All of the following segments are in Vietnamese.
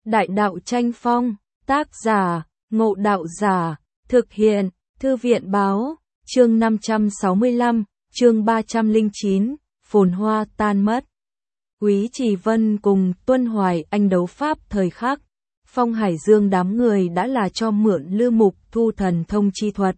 Đại đạo tranh phong, tác giả, Ngộ Đạo Giả, thực hiện, Thư viện báo, chương 565, chương 309, phồn hoa tan mất. Quý Trì Vân cùng Tuân Hoài Anh đấu pháp thời khắc, Phong Hải Dương đám người đã là cho mượn Lư Mục Thu thần thông chi thuật.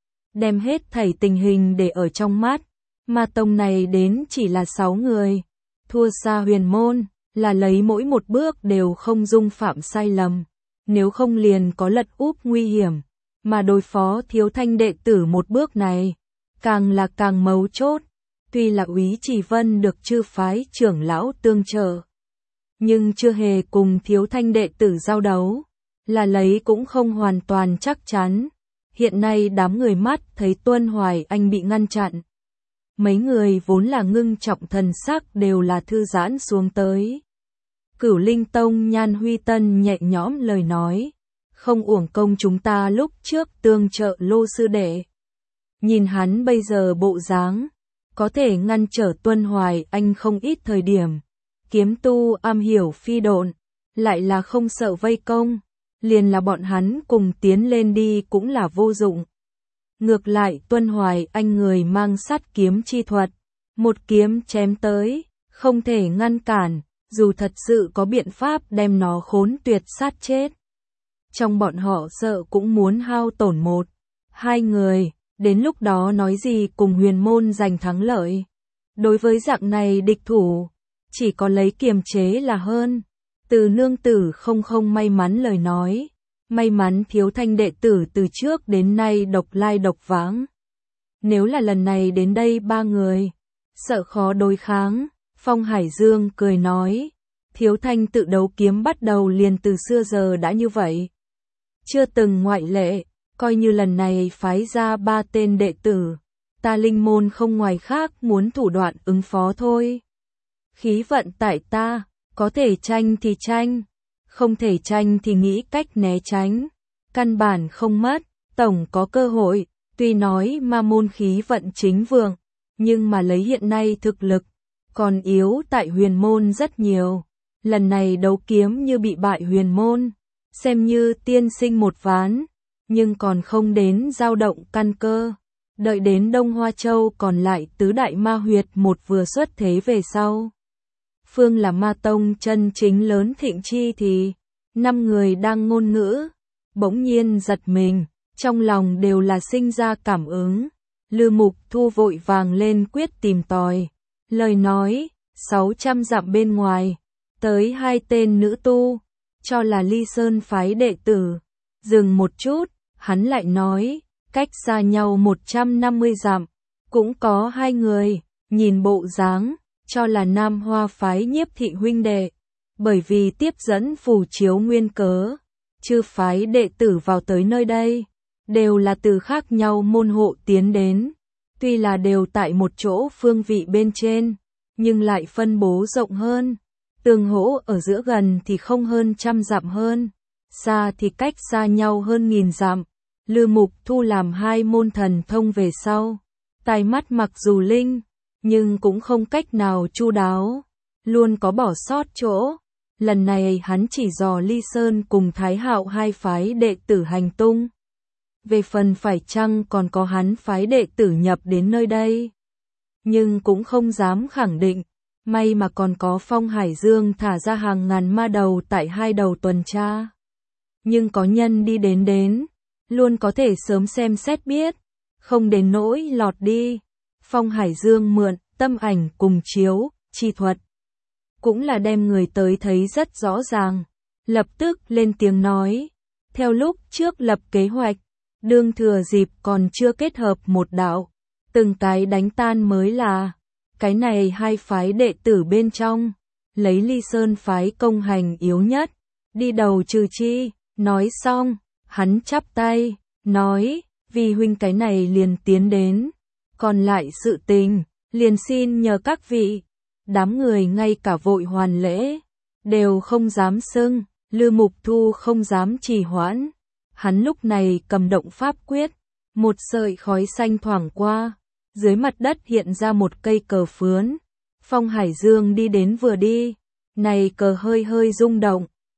Đem hết thảy tình hình để ở trong mắt, mà tông này đến chỉ là 6 người, thua xa Huyền Môn, là lấy mỗi một bước đều không dung phạm sai lầm, nếu không liền có lật úp nguy hiểm, mà đối phó Thiếu Thanh đệ tử một bước này, càng là càng mấu chốt. Tuy là Úy Trì Vân được chư phái trưởng lão tương trợ, nhưng chưa hề cùng Thiếu Thanh đệ tử giao đấu, là lấy cũng không hoàn toàn chắc chắn. Hiện nay đám người mắt thấy Tuân Hoài Anh bị ngăn chặn, mấy người vốn là ngưng trọng thần sắc đều là thư giãn xuống tới. Cửu Linh Tông Nhan Huy Tân nhẹ nhõm lời nói, không uổng công chúng ta lúc trước tương trợ Lô sư đệ. Nhìn hắn bây giờ bộ dáng, có thể ngăn trở Tuân Hoài Anh không ít thời điểm. Kiếm tu am hiểu phi độn, lại là không sợ vây công, liền là bọn hắn cùng tiến lên đi cũng là vô dụng. Ngược lại Tuân Hoài Anh người mang sắt kiếm chi thuật, một kiếm chém tới, không thể ngăn cản, dù thật sự có biện pháp đem nó khốn tuyệt sát chết. Trong bọn họ sợ cũng muốn hao tổn một, hai người, đến lúc đó nói gì cùng Huyền Môn giành thắng lợi. Đối với dạng này địch thủ, chỉ có lấy kiềm chế là hơn. Từ nương tử không may mắn lời nói, may mắn Thiếu Thanh đệ tử từ trước đến nay độc lai độc vãng. Nếu là lần này đến đây ba người, sợ khó đối kháng. Phong Hải Dương cười nói, Thiếu Thanh tự đấu kiếm bắt đầu liền từ xưa giờ đã như vậy, chưa từng ngoại lệ. Coi như lần này phái ra 3 tên đệ tử, ta Linh Môn không ngoài khác muốn thủ đoạn ứng phó thôi. Khí vận tại ta, có thể tranh thì tranh, không thể tranh thì nghĩ cách né tránh, căn bản không mất, tổng có cơ hội. Tuy nói ma môn khí vận chính vượng, nhưng mà lấy hiện nay thực lực, còn yếu tại Huyền Môn rất nhiều. Lần này đấu kiếm như bị bại Huyền Môn, xem như tiên sinh một ván, nhưng còn không đến dao động căn cơ. Đợi đến Đông Hoa Châu còn lại tứ đại ma huyệt một vừa xuất thế về sau, phương là ma tông chân chính lớn thịnh chi thì, 5 người đang ngôn ngữ, bỗng nhiên giật mình, trong lòng đều là sinh ra cảm ứng. Lư Mục Thu vội vàng lên quyết tìm tòi, lời nói, 600 dặm bên ngoài, tới 2 tên nữ tu, cho là Ly Sơn phái đệ tử. Dừng một chút, hắn lại nói, cách xa nhau 150 dặm, cũng có 2 người, nhìn bộ dáng, cho là Nam Hoa phái Nhiếp thị huynh đệ. Bởi vì tiếp dẫn phù chiếu nguyên cớ, chư phái đệ tử vào tới nơi đây, đều là từ khác nhau môn hộ tiến đến. Tuy là đều tại một chỗ phương vị bên trên, nhưng lại phân bố rộng hơn. Tường hỗ ở giữa gần thì không hơn 100 dặm hơn, xa thì cách xa nhau hơn 1000 dặm. Lư Mục Thu làm 2 môn thần thông về sau, tai mắt mặc dù linh, nhưng cũng không cách nào chu đáo, luôn có bỏ sót chỗ. Lần này hắn chỉ dò Ly Sơn cùng Thái Hạo 2 phái đệ tử hành tung. Về phần phải chăng còn có hắn phái đệ tử nhập đến nơi đây, nhưng cũng không dám khẳng định. May mà còn có Phong Hải Dương thả ra hàng ngàn ma đầu tại 2 đầu tuần tra. Nhưng có nhân đi đến, luôn có thể sớm xem xét biết, không đến nỗi lọt đi. Phong Hải Dương mượn tâm ảnh cùng chiếu, chi thuật, cũng là đem người tới thấy rất rõ ràng. Lập tức lên tiếng nói, theo lúc trước lập kế hoạch, đương thừa dịp còn chưa kết hợp một đạo, từng cái đánh tan mới là. Cái này 2 phái đệ tử bên trong, lấy Ly Sơn phái công hành yếu nhất, đi đầu trừ chi. Nói xong, hắn chắp tay, nói, vì huynh cái này liền tiến đến, còn lại sự tình, liền xin nhờ các vị. Đám người ngay cả vội hoàn lễ, đều không dám xưng. Lư Mục Thu không dám trì hoãn, hắn lúc này cầm động pháp quyết, một sợi khói xanh thoảng qua. Dưới mặt đất hiện ra một cây cờ phướn. Phong Hải Dương đi đến vừa đi, này cờ hơi rung động,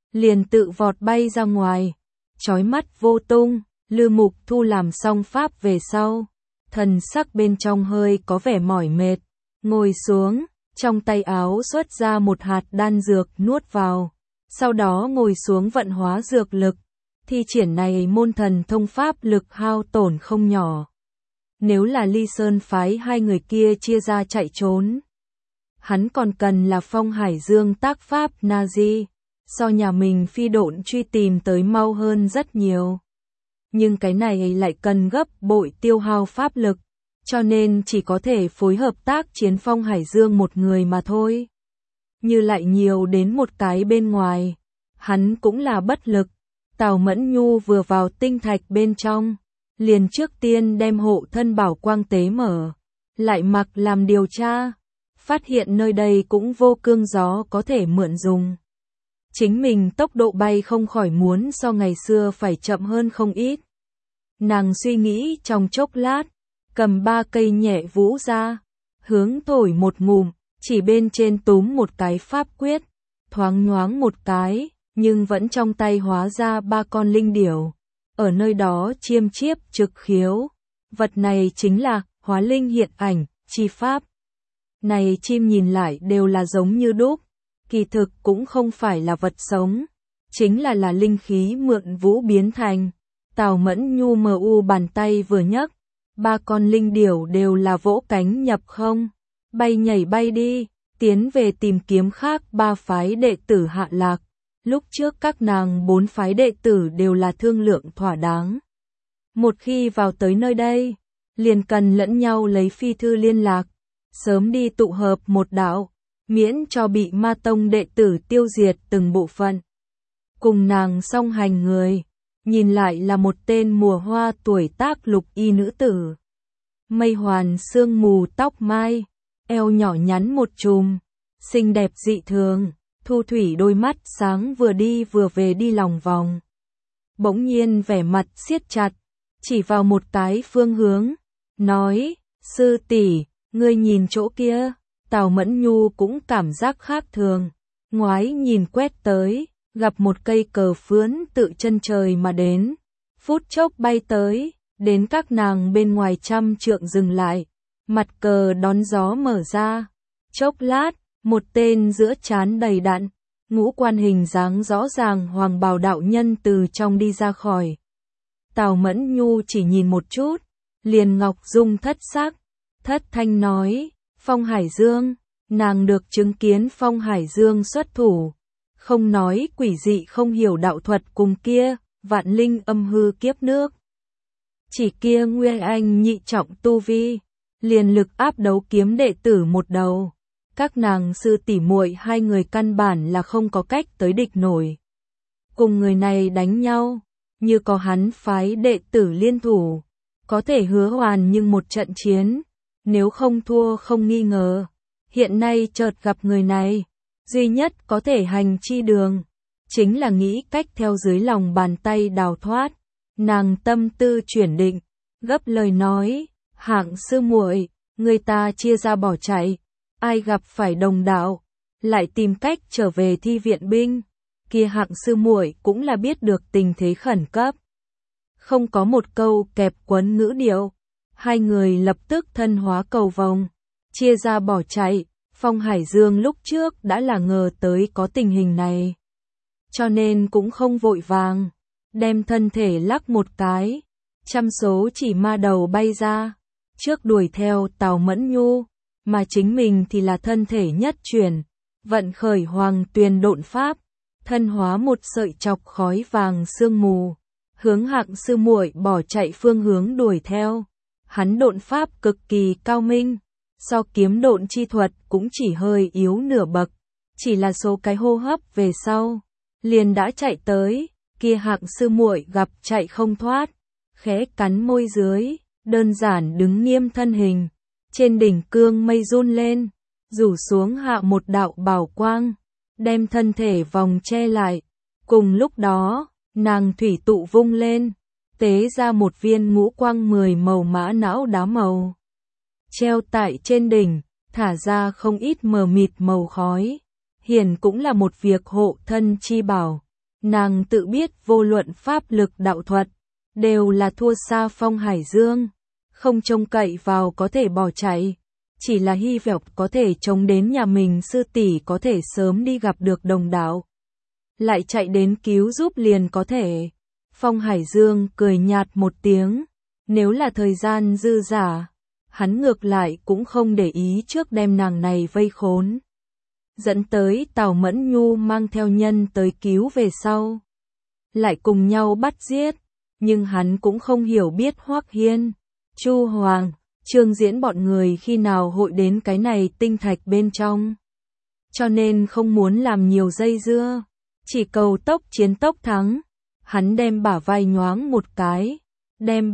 liền tự vọt bay ra ngoài, chói mắt vô tung. Lư Mục Thu làm xong pháp về sau, thần sắc bên trong hơi có vẻ mỏi mệt, ngồi xuống, trong tay áo xuất ra một hạt đan dược nuốt vào, sau đó ngồi xuống vận hóa dược lực, thi triển này môn thần thông pháp lực hao tổn không nhỏ. Nếu là Ly Sơn phái hai người kia chia ra chạy trốn, hắn còn cần là Phong Hải Dương tác pháp Nazi, so nhà mình phi độn truy tìm tới mau hơn rất nhiều. Nhưng cái này lại cần gấp bội tiêu hao pháp lực, cho nên chỉ có thể phối hợp tác chiến Phong Hải Dương một người mà thôi. Như lại nhiều đến một cái bên ngoài, hắn cũng là bất lực. Tào Mẫn Nhu vừa vào tinh thạch bên trong, liền trước tiên đem hộ thân bảo quang tế mở, lại mặc làm điều tra, phát hiện nơi đây cũng vô cương gió có thể mượn dùng. Chính mình tốc độ bay không khỏi muốn so ngày xưa phải chậm hơn không ít. Nàng suy nghĩ trong chốc lát, cầm 3 cây nhẹ vũ ra, hướng thổi một ngụm, chỉ bên trên túm một cái pháp quyết, thoáng nhoáng một cái, nhưng vẫn trong tay hóa ra 3 con linh điểu. Ở nơi đó chiêm chiếp trực khiếu, vật này chính là hóa linh hiện ảnh, chi pháp. Này chim nhìn lại đều là giống như đúc, kỳ thực cũng không phải là vật sống, chính là linh khí mượn vũ biến thành. Tào Mẫn Nhu mờ u bàn tay vừa nhấc, 3 con linh điểu đều là vỗ cánh nhập không, bay nhảy bay đi, tiến về tìm kiếm khác 3 phái đệ tử hạ lạc. Lúc trước các nàng 4 phái đệ tử đều là thương lượng thỏa đáng. Một khi vào tới nơi đây, liền cần lẫn nhau lấy phi thư liên lạc, sớm đi tụ hợp một đạo, miễn cho bị ma tông đệ tử tiêu diệt từng bộ phận. Cùng nàng song hành người, nhìn lại là một tên mùa hoa tuổi tác lục y nữ tử. Mây hoàn sương mù tóc mai, eo nhỏ nhắn một chùm, xinh đẹp dị thường. Thu Thủy đôi mắt sáng vừa đi vừa về đi lòng vòng. Bỗng nhiên vẻ mặt siết chặt, chỉ vào một cái phương hướng, nói, sư tỷ, ngươi nhìn chỗ kia. Tào Mẫn Nhu cũng cảm giác khác thường, ngoái nhìn quét tới, gặp một cây cờ phướn tự chân trời mà đến, phút chốc bay tới, đến các nàng bên ngoài 100 trượng dừng lại, mặt cờ đón gió mở ra, chốc lát, một tên giữa trán đầy đặn, ngũ quan hình dáng rõ ràng hoàng bào đạo nhân từ trong đi ra khỏi. Tào Mẫn Nhu chỉ nhìn một chút, liền ngọc dung thất sắc, thất thanh nói, Phong Hải Dương, nàng được chứng kiến Phong Hải Dương xuất thủ, không nói quỷ dị không hiểu đạo thuật cùng kia, vạn linh âm hư kiếp nước. Chỉ kia Nguyên Anh nhị trọng tu vi, liền lực áp đấu kiếm đệ tử một đầu. Các nàng sư tỷ muội hai người căn bản là không có cách tới địch nổi. Cùng người này đánh nhau, như có hắn phái đệ tử liên thủ, có thể hứa hoàn nhưng một trận chiến, nếu không thua không nghi ngờ. Hiện nay chợt gặp người này, duy nhất có thể hành chi đường, chính là nghĩ cách theo dưới lòng bàn tay đào thoát. Nàng tâm tư chuyển định, gấp lời nói, hạng sư muội, người ta chia ra bỏ chạy. Ai gặp phải đồng đạo, lại tìm cách trở về thi viện binh, kia hạng sư muội cũng là biết được tình thế khẩn cấp. Không có một câu kẹp quấn ngữ điệu, hai người lập tức thân hóa cầu vồng, chia ra bỏ chạy. Phong Hải Dương lúc trước đã là ngờ tới có tình hình này, cho nên cũng không vội vàng, đem thân thể lắc một cái, 100 số chỉ ma đầu bay ra, trước đuổi theo Tào Mẫn Nhu. Mà chính mình thì là thân thể nhất chuyển, vận khởi hoàng tuyền độn pháp, thân hóa một sợi chọc khói vàng sương mù, hướng hạng sư muội bỏ chạy phương hướng đuổi theo. Hắn độn pháp cực kỳ cao minh, so kiếm độn chi thuật cũng chỉ hơi yếu nửa bậc, chỉ là số cái hô hấp về sau, liền đã chạy tới, kia hạng sư muội gặp chạy không thoát, khẽ cắn môi dưới, đơn giản đứng nghiêm thân hình. Trên đỉnh cương mây run lên, rủ xuống hạ một đạo bảo quang, đem thân thể vòng che lại. Cùng lúc đó, nàng thủy tụ vung lên, tế ra một viên ngũ quang 10 màu mã não đá màu. Treo tại trên đỉnh, thả ra không ít mờ mịt màu khói. Hiển cũng là một việc hộ thân chi bảo. Nàng tự biết vô luận pháp lực đạo thuật, đều là thua xa Phong Hải Dương, không trông cậy vào có thể bỏ chạy, chỉ là hy vọng có thể chống đến nhà mình sư tỷ có thể sớm đi gặp được đồng đạo. Lại chạy đến cứu giúp liền có thể. Phong Hải Dương cười nhạt một tiếng, nếu là thời gian dư dả, hắn ngược lại cũng không để ý trước đem nàng này vây khốn. Dẫn tới Tào Mẫn Nhu mang theo nhân tới cứu về sau. Lại cùng nhau bắt giết, nhưng hắn cũng không hiểu biết Hoắc Hiên, Chu Hoàng, Trương Diễn bọn người khi nào hội đến cái này tinh thạch bên trong. Cho nên không muốn làm nhiều dây dưa, chỉ cầu tốc chiến tốc thắng. Hắn đem bả vai nhoáng một cái, đem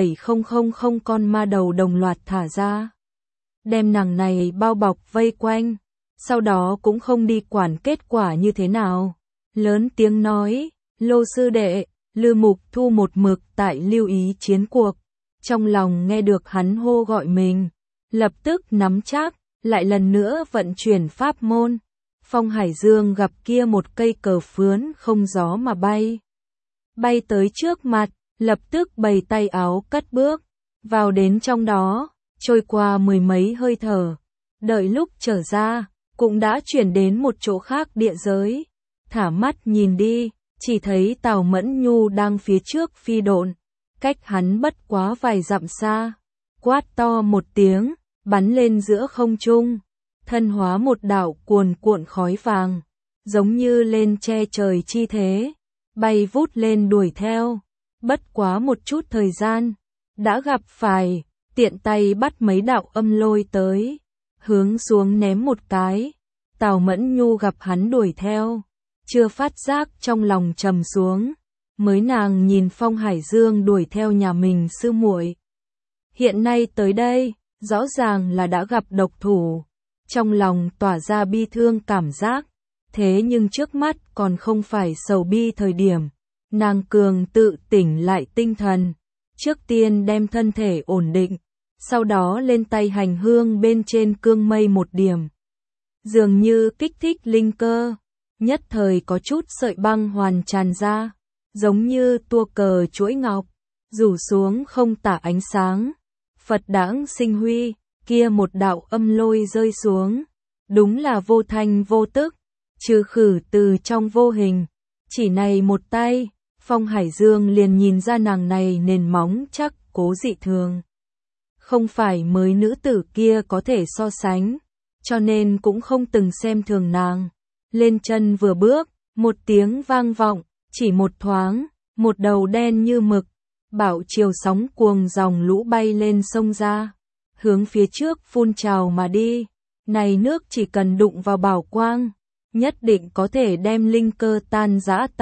3,000 con ma đầu đồng loạt thả ra. Đem nàng này bao bọc vây quanh, sau đó cũng không đi quản kết quả như thế nào. Lớn tiếng nói, Lô sư đệ, Lư Mục Thu một mực tại lưu ý chiến cuộc. Trong lòng nghe được hắn hô gọi mình, lập tức nắm chắc, lại lần nữa vận chuyển pháp môn. Phong Hải Dương gặp kia một cây cờ phướn không gió mà bay. Bay tới trước mặt, lập tức bày tay áo cất bước, vào đến trong đó, trôi qua mười mấy hơi thở. Đợi lúc trở ra, cũng đã chuyển đến một chỗ khác địa giới. Thả mắt nhìn đi, chỉ thấy Tào Mẫn Nhu đang phía trước phi độn, cách hắn bất quá vài dặm xa. Quát to một tiếng, bắn lên giữa không trung, thân hóa một đạo cuồn cuộn khói vàng, giống như lên che trời chi thế, bay vút lên đuổi theo. Bất quá một chút thời gian, đã gặp phải, tiện tay bắt mấy đạo âm lôi tới, hướng xuống ném một cái. Tào Mẫn Nhu gặp hắn đuổi theo, chưa phát giác trong lòng trầm xuống, mới nàng nhìn Phong Hải Dương đuổi theo nhà mình sư muội. Hiện nay tới đây, rõ ràng là đã gặp độc thủ, trong lòng tỏa ra bi thương cảm giác, thế nhưng trước mắt còn không phải sầu bi thời điểm. Nàng cường tự tỉnh lại tinh thần, trước tiên đem thân thể ổn định, sau đó lên tay hành hương bên trên cương mây một điểm. Dường như kích thích linh cơ, nhất thời có chút sợi băng hoàn tràn ra, giống như tua cờ chuỗi ngọc, rủ xuống không tả ánh sáng. Phật đãng sinh huy, kia một đạo âm lôi rơi xuống, đúng là vô thanh vô tức, trừ khử từ trong vô hình. Chỉ này một tay, Phong Hải Dương liền nhìn ra nàng này nền móng chắc cố dị thường. Không phải mới nữ tử kia có thể so sánh, cho nên cũng không từng xem thường nàng. Lên chân vừa bước, một tiếng vang vọng, chỉ một thoáng, một đầu đen như mực, bão chiều sóng cuồng dòng lũ bay lên sông ra, hướng phía trước phun trào mà đi. Này nước chỉ cần đụng vào bảo quang, nhất định có thể đem linh cơ tan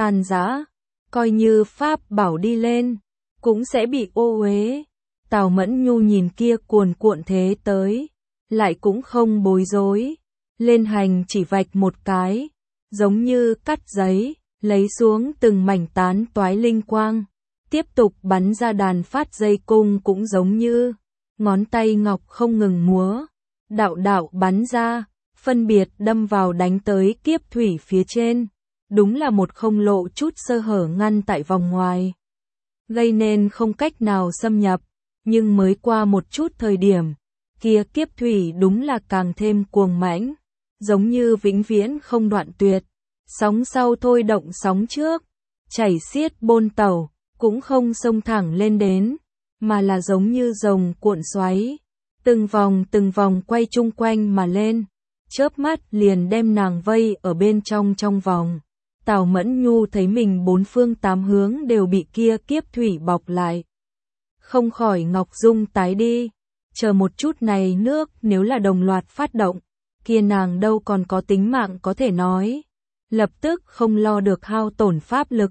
rã. Coi như pháp bảo đi lên, cũng sẽ bị ô uế. Tào Mẫn Nhu nhìn kia cuồn cuộn thế tới, lại cũng không bối rối, lên hành chỉ vạch một cái, giống như cắt giấy, lấy xuống từng mảnh tán toái linh quang, tiếp tục bắn ra đàn phát dây cung cũng giống như ngón tay ngọc không ngừng múa, đạo đạo bắn ra, phân biệt đâm vào đánh tới kiếp thủy phía trên. Đúng là một không lộ chút sơ hở ngăn tại vòng ngoài, gây nên không cách nào xâm nhập, nhưng mới qua một chút thời điểm, kia kiếp thủy đúng là càng thêm cuồng mãnh, giống như vĩnh viễn không đoạn tuyệt, sóng sau thôi động sóng trước, chảy xiết bôn tàu, cũng không xông thẳng lên đến, mà là giống như rồng cuộn xoáy, từng vòng quay chung quanh mà lên, chớp mắt liền đem nàng vây ở bên trong vòng. Tào Mẫn Nhu thấy mình bốn phương tám hướng đều bị kia kiếp thủy bọc lại, không khỏi ngọc dung tái đi. Chờ một chút này nước nếu là đồng loạt phát động, kia nàng đâu còn có tính mạng có thể nói. Lập tức không lo được hao tổn pháp lực,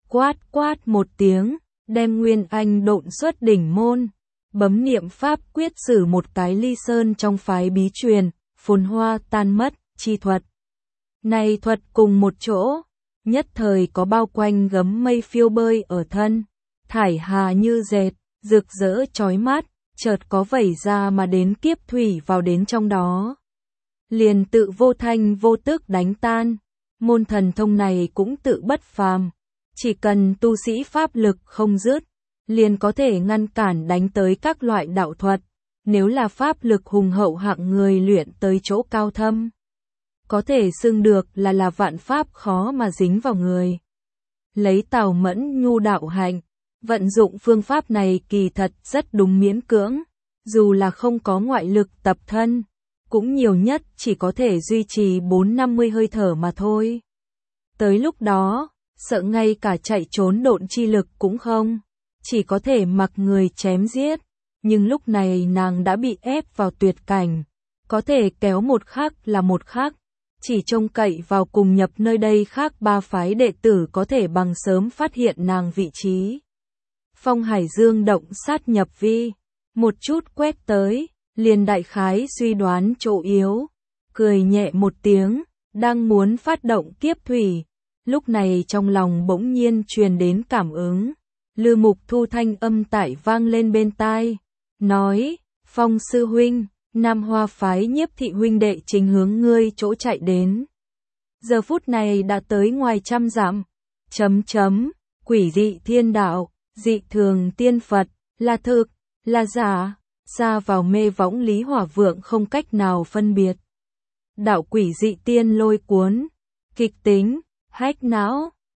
quát một tiếng, đem Nguyên Anh độn xuất đỉnh môn, bấm niệm pháp quyết sử một cái ly sơn trong phái bí truyền, phồn hoa tan mất, chi thuật. Này thuật cùng một chỗ, nhất thời có bao quanh gấm mây phiêu bơi ở thân, thải hà như dệt, rực rỡ chói mắt, chợt có vẩy ra mà đến kiếp thủy vào đến trong đó. Liền tự vô thanh vô tức đánh tan, Môn thần thông này cũng tự bất phàm, chỉ cần tu sĩ pháp lực không dứt, liền có thể ngăn cản đánh tới các loại đạo thuật, nếu là pháp lực hùng hậu hạng người luyện tới chỗ cao thâm, có thể xưng được là vạn pháp khó mà dính vào người. Lấy Tào Mẫn Nhu đạo hạnh, vận dụng phương pháp này kỳ thật rất đúng miễn cưỡng, dù là không có ngoại lực tập thân, cũng nhiều nhất chỉ có thể duy trì 4-50 hơi thở mà thôi. Tới lúc đó, sợ ngay cả chạy trốn độn chi lực cũng không, chỉ có thể mặc người chém giết, nhưng lúc này nàng đã bị ép vào tuyệt cảnh, có thể kéo một khắc là một khắc, chỉ trông cậy vào cùng nhập nơi đây khác 3 phái đệ tử có thể bằng sớm phát hiện nàng vị trí. Phong Hải Dương động sát nhập vi, một chút quét tới, liền đại khái suy đoán chỗ yếu, cười nhẹ một tiếng, đang muốn phát động kiếp thủy, lúc này trong lòng bỗng nhiên truyền đến cảm ứng, Lư Mục Thu thanh âm tại vang lên bên tai, nói, Phong sư huynh, Nam Hoa phái Nhiếp thị huynh đệ chính hướng ngươi chỗ chạy đến. Giờ phút này đã tới ngoài 100 dặm. Quỷ dị thiên đạo, dị thường tiên Phật, là thực, là giả, xa vào mê võng Lý Hỏa Vượng không cách nào phân biệt. Đạo quỷ dị tiên lôi cuốn, kịch tính, hách não,